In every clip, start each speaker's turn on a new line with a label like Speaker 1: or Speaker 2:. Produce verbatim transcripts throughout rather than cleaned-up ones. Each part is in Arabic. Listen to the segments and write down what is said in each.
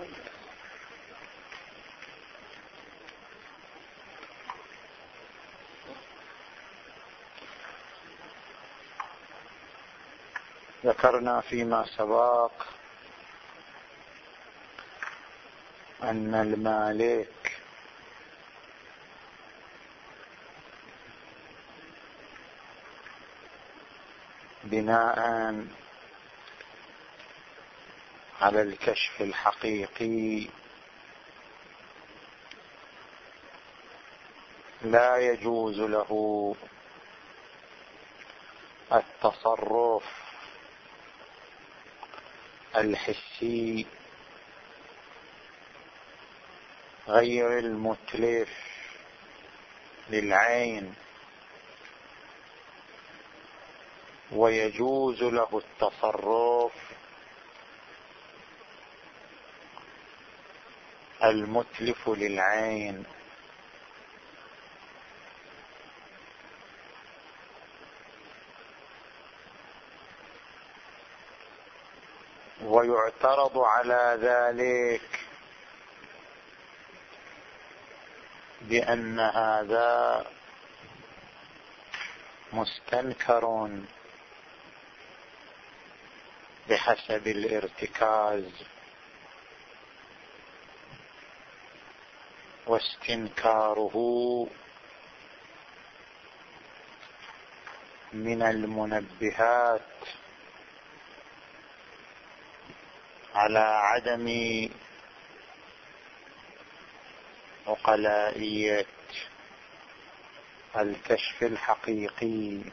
Speaker 1: ذكرنا فيما سبق أن المالك بناء على الكشف الحقيقي لا يجوز له التصرف الحسي غير المتلف للعين، ويجوز له التصرف المتلف للعين. ويعترض على ذلك بأن هذا مستنكر بحسب الارتكاز، واستنكاره من المنبهات على عدم عقلائية الكشف الحقيقي.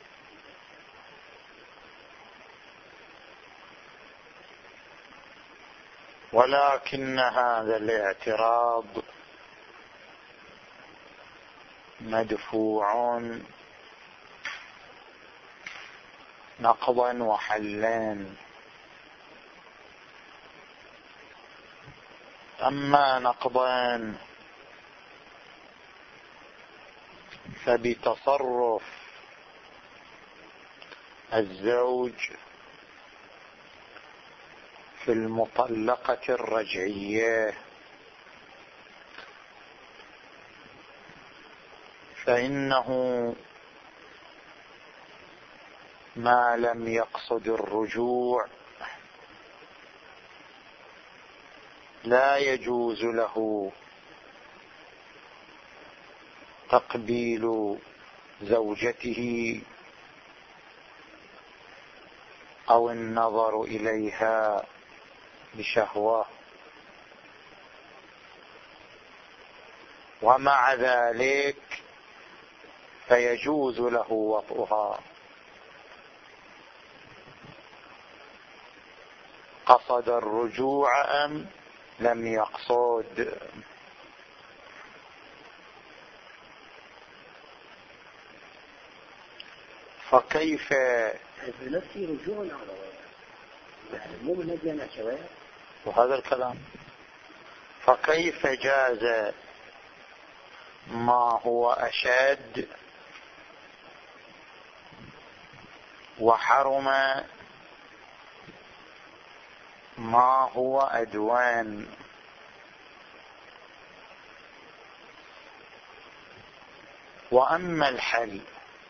Speaker 1: ولكن هذا الاعتراض مدفوع نقضا وحلان. أما نقضا فبتصرف الزوج في المطلقة الرجعية، فإنه ما لم يقصد الرجوع لا يجوز له تقبيل زوجته أو النظر إليها بشهوة، ومع ذلك فيجوز له وطئها. قصد الرجوع أم لم يقصد؟ فكيف
Speaker 2: نفسي رجوع على مو من شوية
Speaker 1: وهذا الكلام؟ فكيف جاز ما هو أشد وحرم ما هو أدوان؟ وأما الحل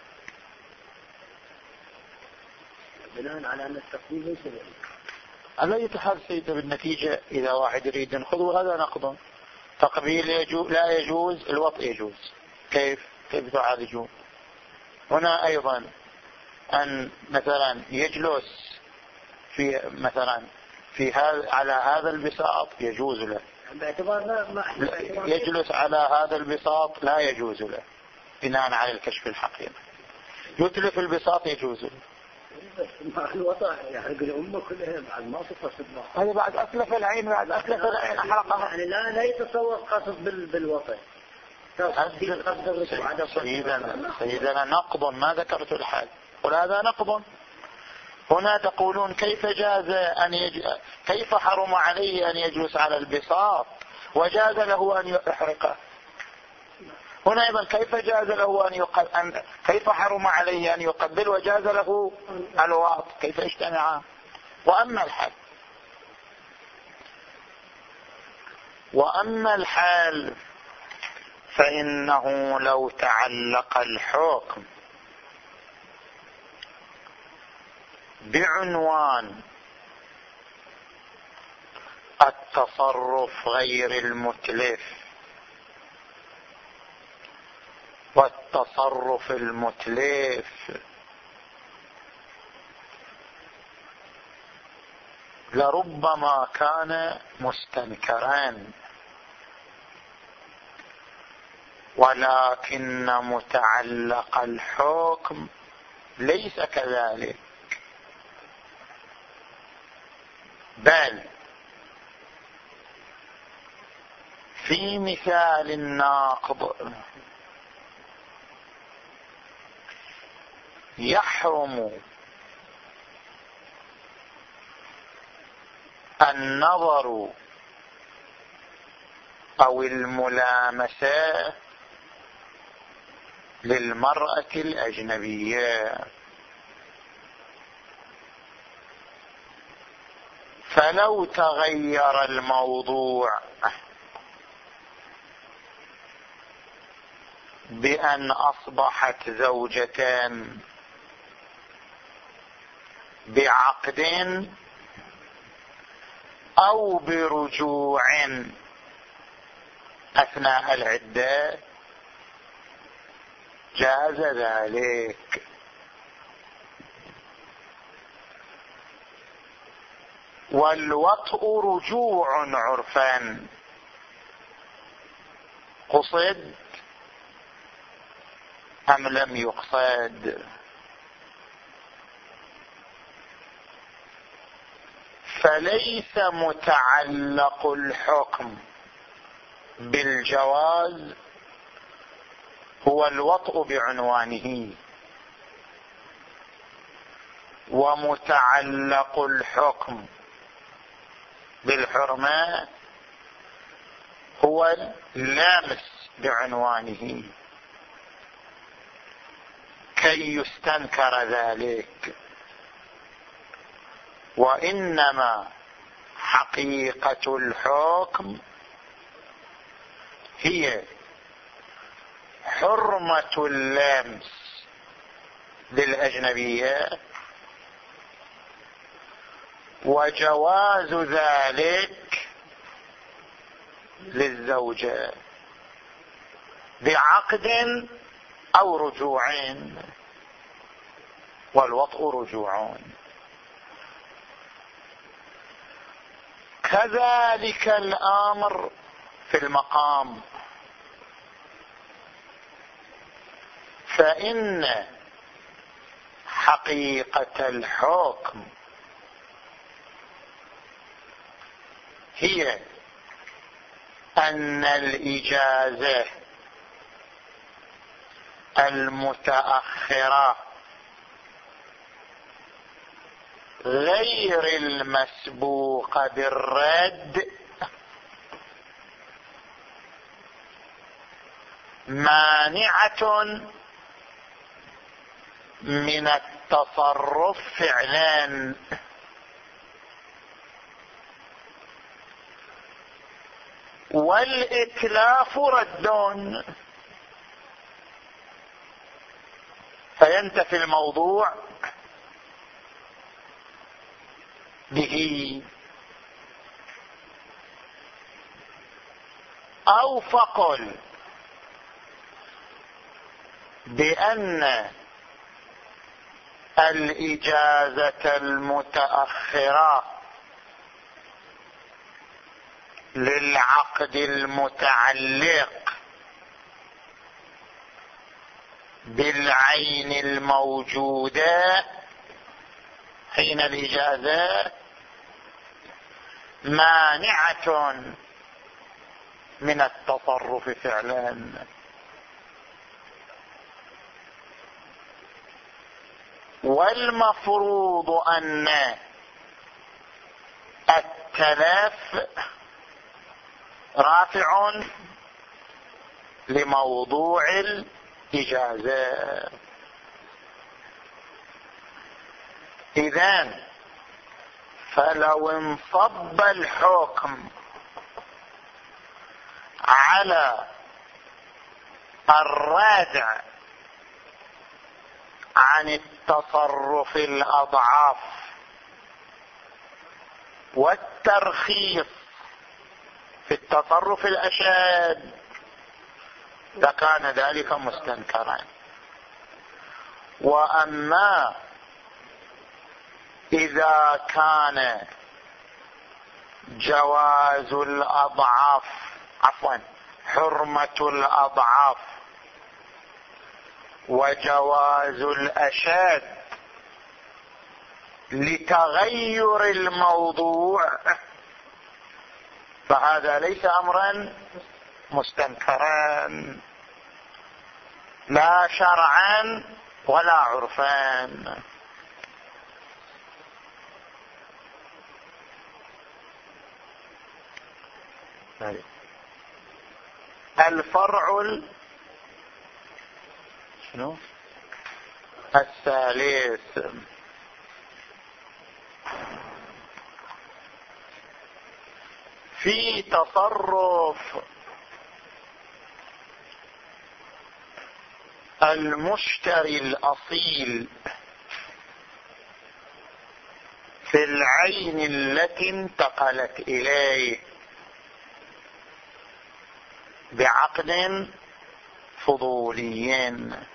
Speaker 2: بناء على أن التقبيل ليس ذلك.
Speaker 1: على أي حال سيدة بالنتيجة إذا واحد يريد ينخذ هذا نقض. تقبيل يجوز لا يجوز، الوطء يجوز. كيف كيف تعالجون؟ هنا أيضا أن مثلا يجلس في مثلا في هذا على هذا البساط يجوز له،
Speaker 2: باعتبار ما
Speaker 1: يجلس على هذا البساط لا يجوز له بناء على الكشف الحقيقي. يتلف البساط يجوز له.
Speaker 2: مع الوطأ يحرق الأمة كلها بعد ما صفر صدمة.
Speaker 1: هذا بعد أتلف العين، بعد أتلف العين أحرقها.
Speaker 2: يعني لا لا يتصور قصد بالوطأ.
Speaker 1: سيدنا سيدنا نقض، ما ذكرت الحال، قل هذا نقض. هنا تقولون كيف جاز أن يج... كيف حرم عليه أن يجلس على البساط وجاز له أن يحرقه. هنا أيضا كيف جاز له أن, يقل... أن كيف حرم عليه أن يقبل وجاز له الوطء، كيف اجتمعا؟ وأما الحل وأما الحال فإنه لو تعلق الحكم بعنوان التصرف غير المتلف والتصرف المتلف لربما كان مستنكرا، ولكن متعلق الحكم ليس كذلك، بل في مثال الناقض يحرم النظر أو الملامسة للمرأة الأجنبية، فلو تغير الموضوع بأن أصبحت زوجتان بعقد أو برجوع أثناء العدة جاز ذلك. والوطء رجوع عرفا قصد أم لم يقصد؟ فليس متعلق الحكم بالجواز هو الوطء بعنوانه، ومتعلق الحكم بالحرمة هو اللامس بعنوانه كي يستنكر ذلك. وإنما حقيقة الحكم هي حرمة اللمس للأجنبية وجواز ذلك للزوجة بعقد أو رجوعين، والوطء رجوعون. كذلك الأمر في المقام، فإن حقيقة الحكم هي أن الإجازة المتأخرة غير المسبوقة بالرد مانعة من التصرف فعلا، والإتلاف رد، فينتفي الموضوع به. أو فقل بأن الإجازة المتأخرة للعقد المتعلق بالعين الموجودة حين الإجازة مانعة من التصرف فعلا، والمفروض أن التلف رافع لموضوع الإجازة. إذن فلو انصب الحكم على الردع عن التصرف الأضعاف والترخيص في التصرف الأشد لكان ذلك مستنكرا. وأما إذا كان جواز الأضعاف عفوا حرمة الأضعاف وجواز الأشد لتغير الموضوع فهذا ليس أمرا مستنكرا لا شرعا ولا عرفا. الفرع شنو الثالث في تصرف المشتري الأصيل في العين التي انتقلت إليه بعقد فضولي،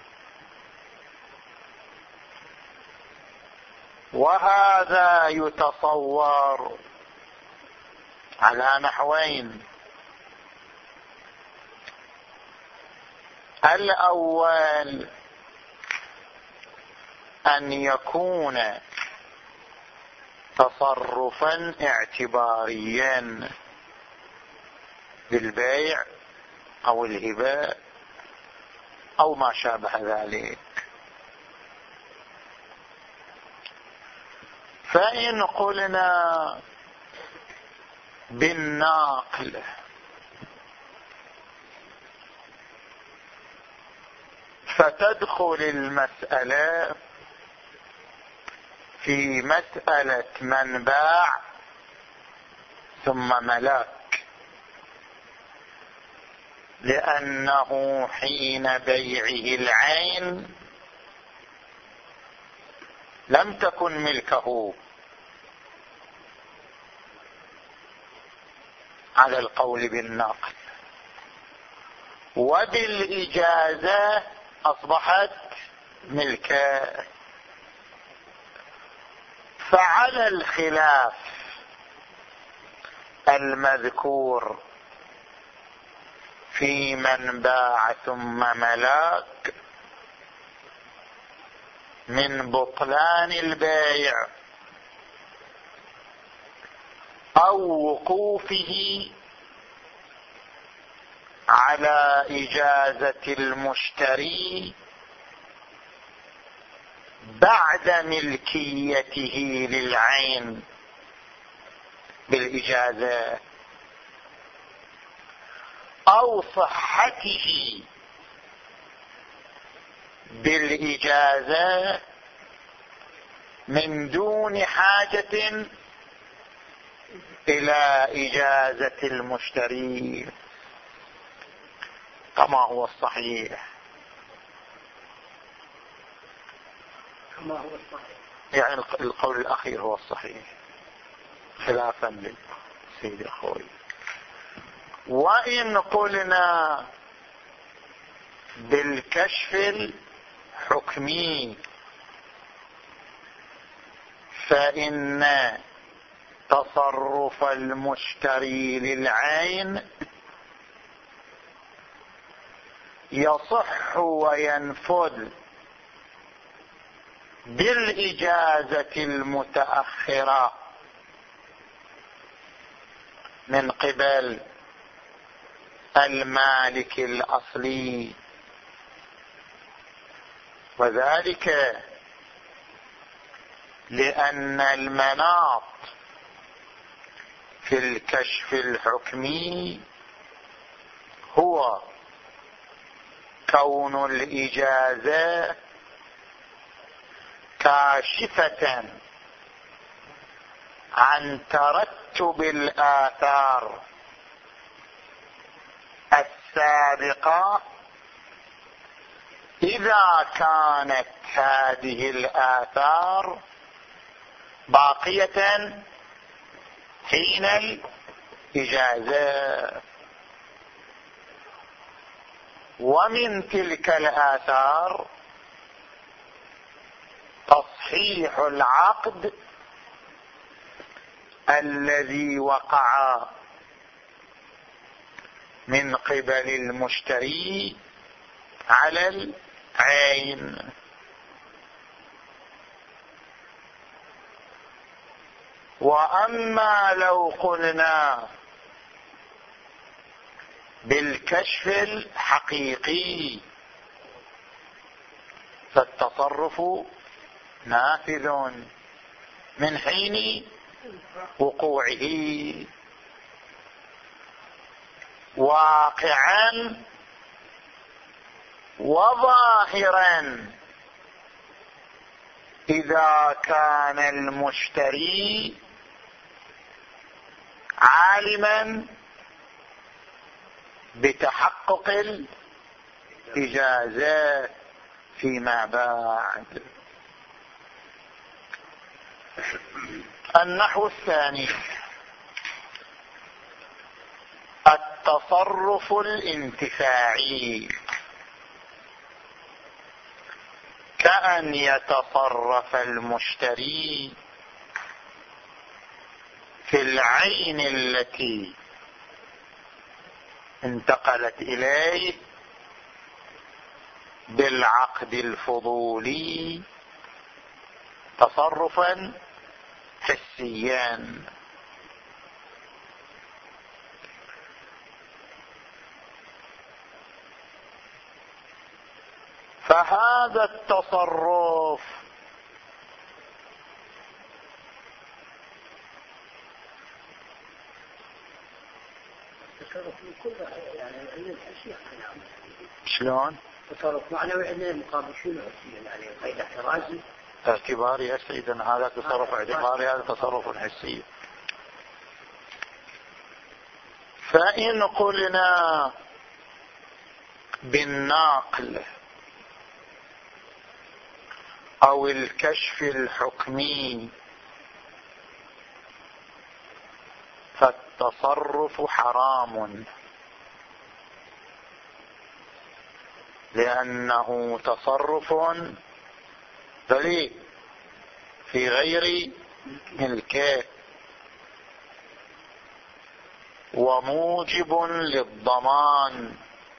Speaker 1: وهذا يتصور على نحوين: الأول أن يكون تصرفا اعتباريا بالبيع أو الهبة أو ما شابه ذلك. فإن قلنا بالناقل فتدخل المسألة في مسألة من باع ثم ملاك، لأنه حين بيعه العين لم تكن ملكه على القول بالناقل، وبالإجازة أصبحت ملكه. فعلى الخلاف المذكور في من باع ثم ملاك من بطلان البيع أو وقوفه على إجازة المشتري بعد ملكيته للعين بالإجازة، أو صحته بالإجازة من دون حاجة إلى إجازة المشتري كما هو الصحيح.
Speaker 2: كما هو الصحيح
Speaker 1: يعني القول الأخير هو الصحيح خلافا للسيد الخوي. وإن قلنا بالكشف الحكمي فإن تصرف المشتري للعين يصح وينفذ بالإجازة المتأخرة من قبل المالك الأصلي، وذلك لأن المناط في الكشف الحكمي هو كون الإجازة كاشفة عن ترتب الآثار السابقة إذا كانت هذه الآثار باقية حين الإجازة. ومن تلك الآثار تصحيح العقد الذي وقع من قبل المشتري على العين. وأما لو قلنا بالكشف الحقيقي فالتصرف نافذ من حين وقوعه واقعا وظاهرا إذا كان المشتري عالما بتحقق الإجازة فيما بعد. النحو الثاني التصرف الانتفاعي، كأن يتصرف المشتري في العين التي انتقلت إليه بالعقد الفضولي تصرفا حسيا. فهذا التصرف
Speaker 2: تصرف من كل يعني علم الحسي نعم.
Speaker 1: شلون؟
Speaker 2: تصرف معنوي عندنا مقابل شنو حسي يعني قيد احترازي
Speaker 1: اعتباري يا سيدنا هذا تصرف اعتباري، هذا تصرف حسي. فإن قلنا بالناقل أو الكشف الحكمي فالتصرف حرام، لأنه تصرف بل في غير ملكه وموجب للضمان.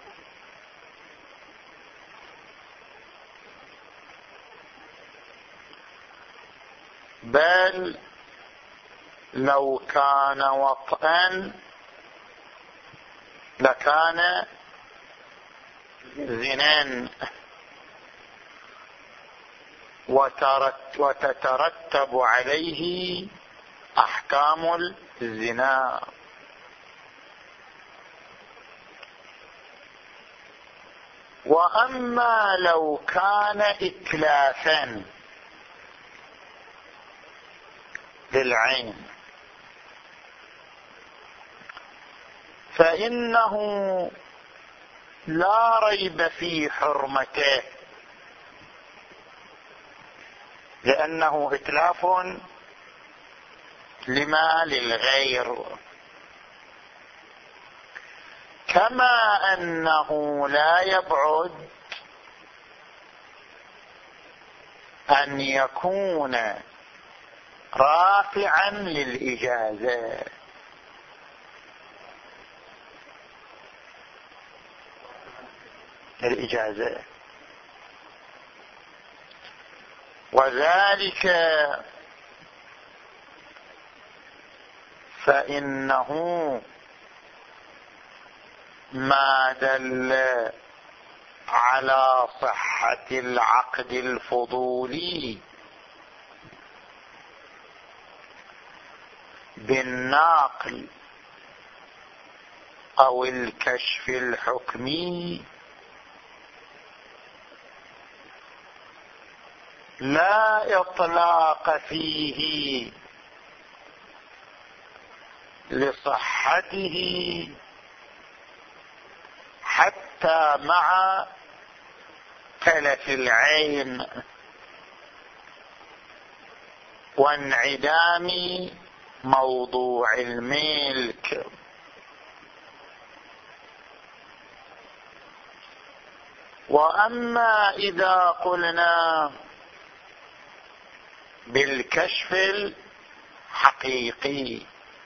Speaker 1: بل لو كان وطئا لكان زنا وتترتب عليه أحكام الزنا. وأما لو كان إتلافا للعين فإنه لا ريب في حرمته، لأنه إتلاف لما للغير، كما أنه لا يبعد أن يكون رافعا للإجازة. الإجازة وذلك فإنه ما دل على صحة العقد الفضولي بالناقل أو الكشف الحكمي لا إطلاق فيه لصحته حتى مع تلف العين وانعدام موضوع الملك. وأما إذا قلنا بالكشف الحقيقي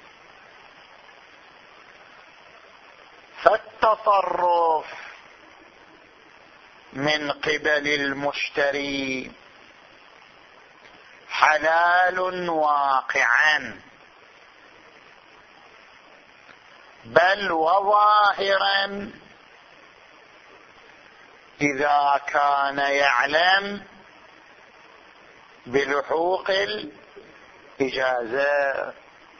Speaker 1: فالتصرف من قبل المشتري حلال واقعا، بل وظاهرا إذا كان يعلم بلحوق الإجازة،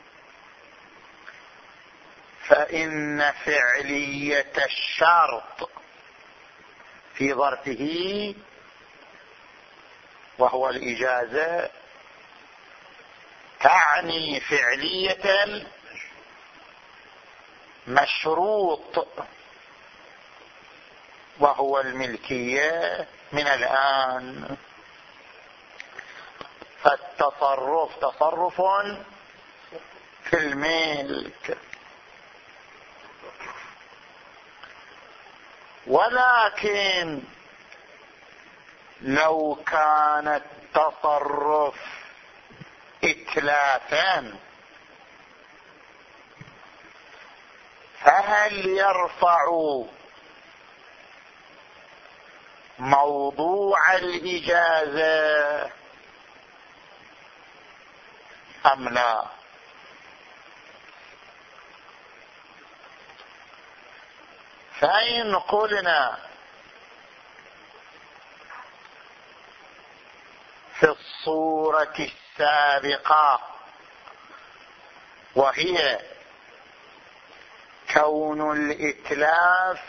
Speaker 1: فإن فعلية الشرط في ظرفه وهو الإجازة تعني فعلية المشروط وهو الملكية من الآن. فالتصرف تصرف في الملك. ولكن لو كان التصرف إتلافا فهل يرفع موضوع الإجازة أم لا؟ فإن قلنا في الصورة السابقة وهي كون الإتلاف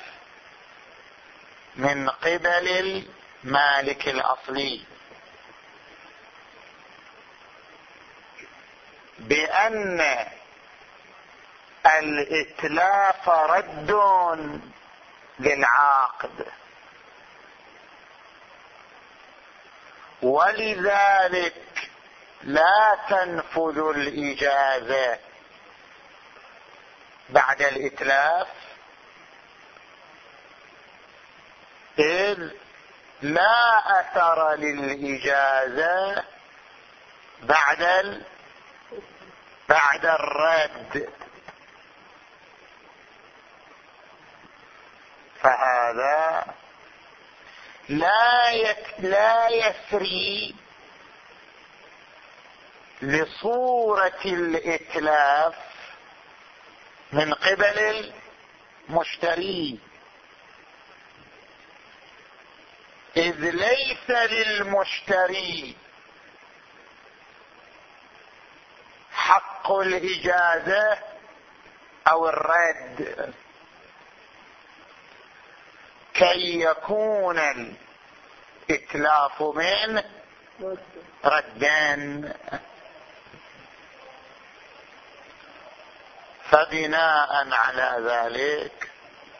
Speaker 1: من قبل المالك الأصلي بأن الإتلاف رد للعاقد، ولذلك لا تنفذ الإجازة بعد الإتلاف، إذ لا أثر للإجازة بعد ال... بعد الرد. فهذا لا يت... لا يسري لصورة الإتلاف من قبل المشتري، إذ ليس للمشتري حق الإجازة أو الرد كي يكون الإتلاف من ردا. فبناء على ذلك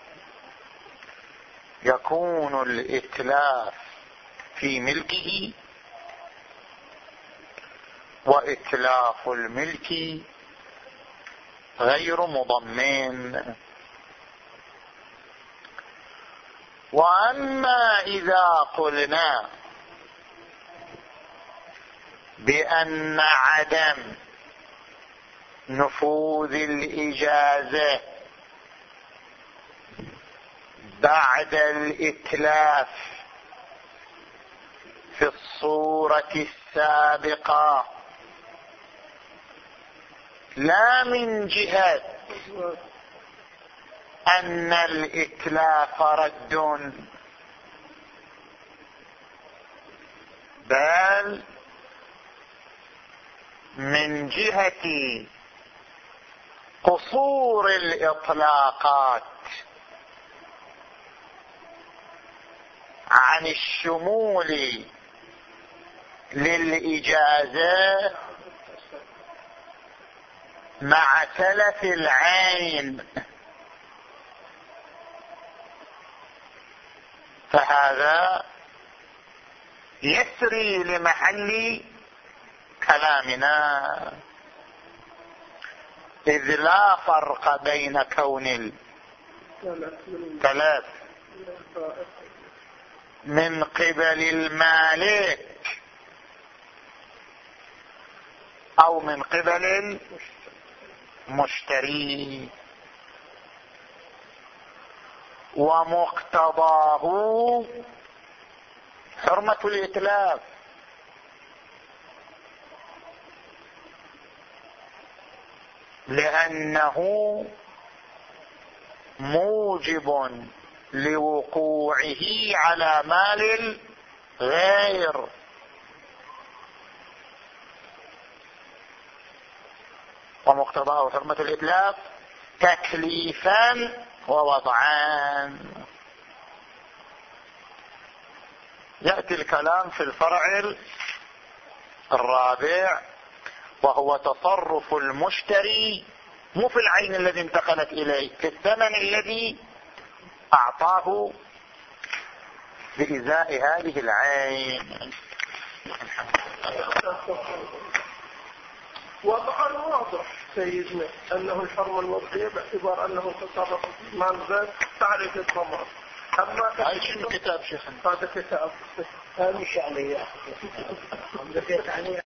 Speaker 1: يكون الإتلاف في ملكه وإتلاف الملك غير مضمن. وأما إذا قلنا بأن عدم نفوذ الإجازة بعد الإتلاف في الصورة السابقة لا من جهة أن الإتلاف رد، بل من جهة قصور الإطلاقات عن الشمول للإجازة مع تلف العين فهذا يسري لمحل كلامنا، إذ لا فرق بين كون التلف من قبل المالك أو من قبل المشتري، ومقتضاه حرمة الإتلاف، لأنه موجب لوقوعه على مال الغير. ومقتضاه حرمة الإتلاف تكليفا ووضعان. يأتي الكلام في الفرع الرابع، وهو تصرف المشتري مو في العين الذي انتقلت إليه، في الثمن الذي أعطاه بإزاء هذه العين.
Speaker 3: وطبعا واضح سيدنا أنه الحرمة الوضعية باعتبار أنه تصرف في مال ذات تعرف الضمان. أما
Speaker 1: هاي شنو كتاب شيخنا؟
Speaker 3: هذا كتاب
Speaker 2: هذا مش عليه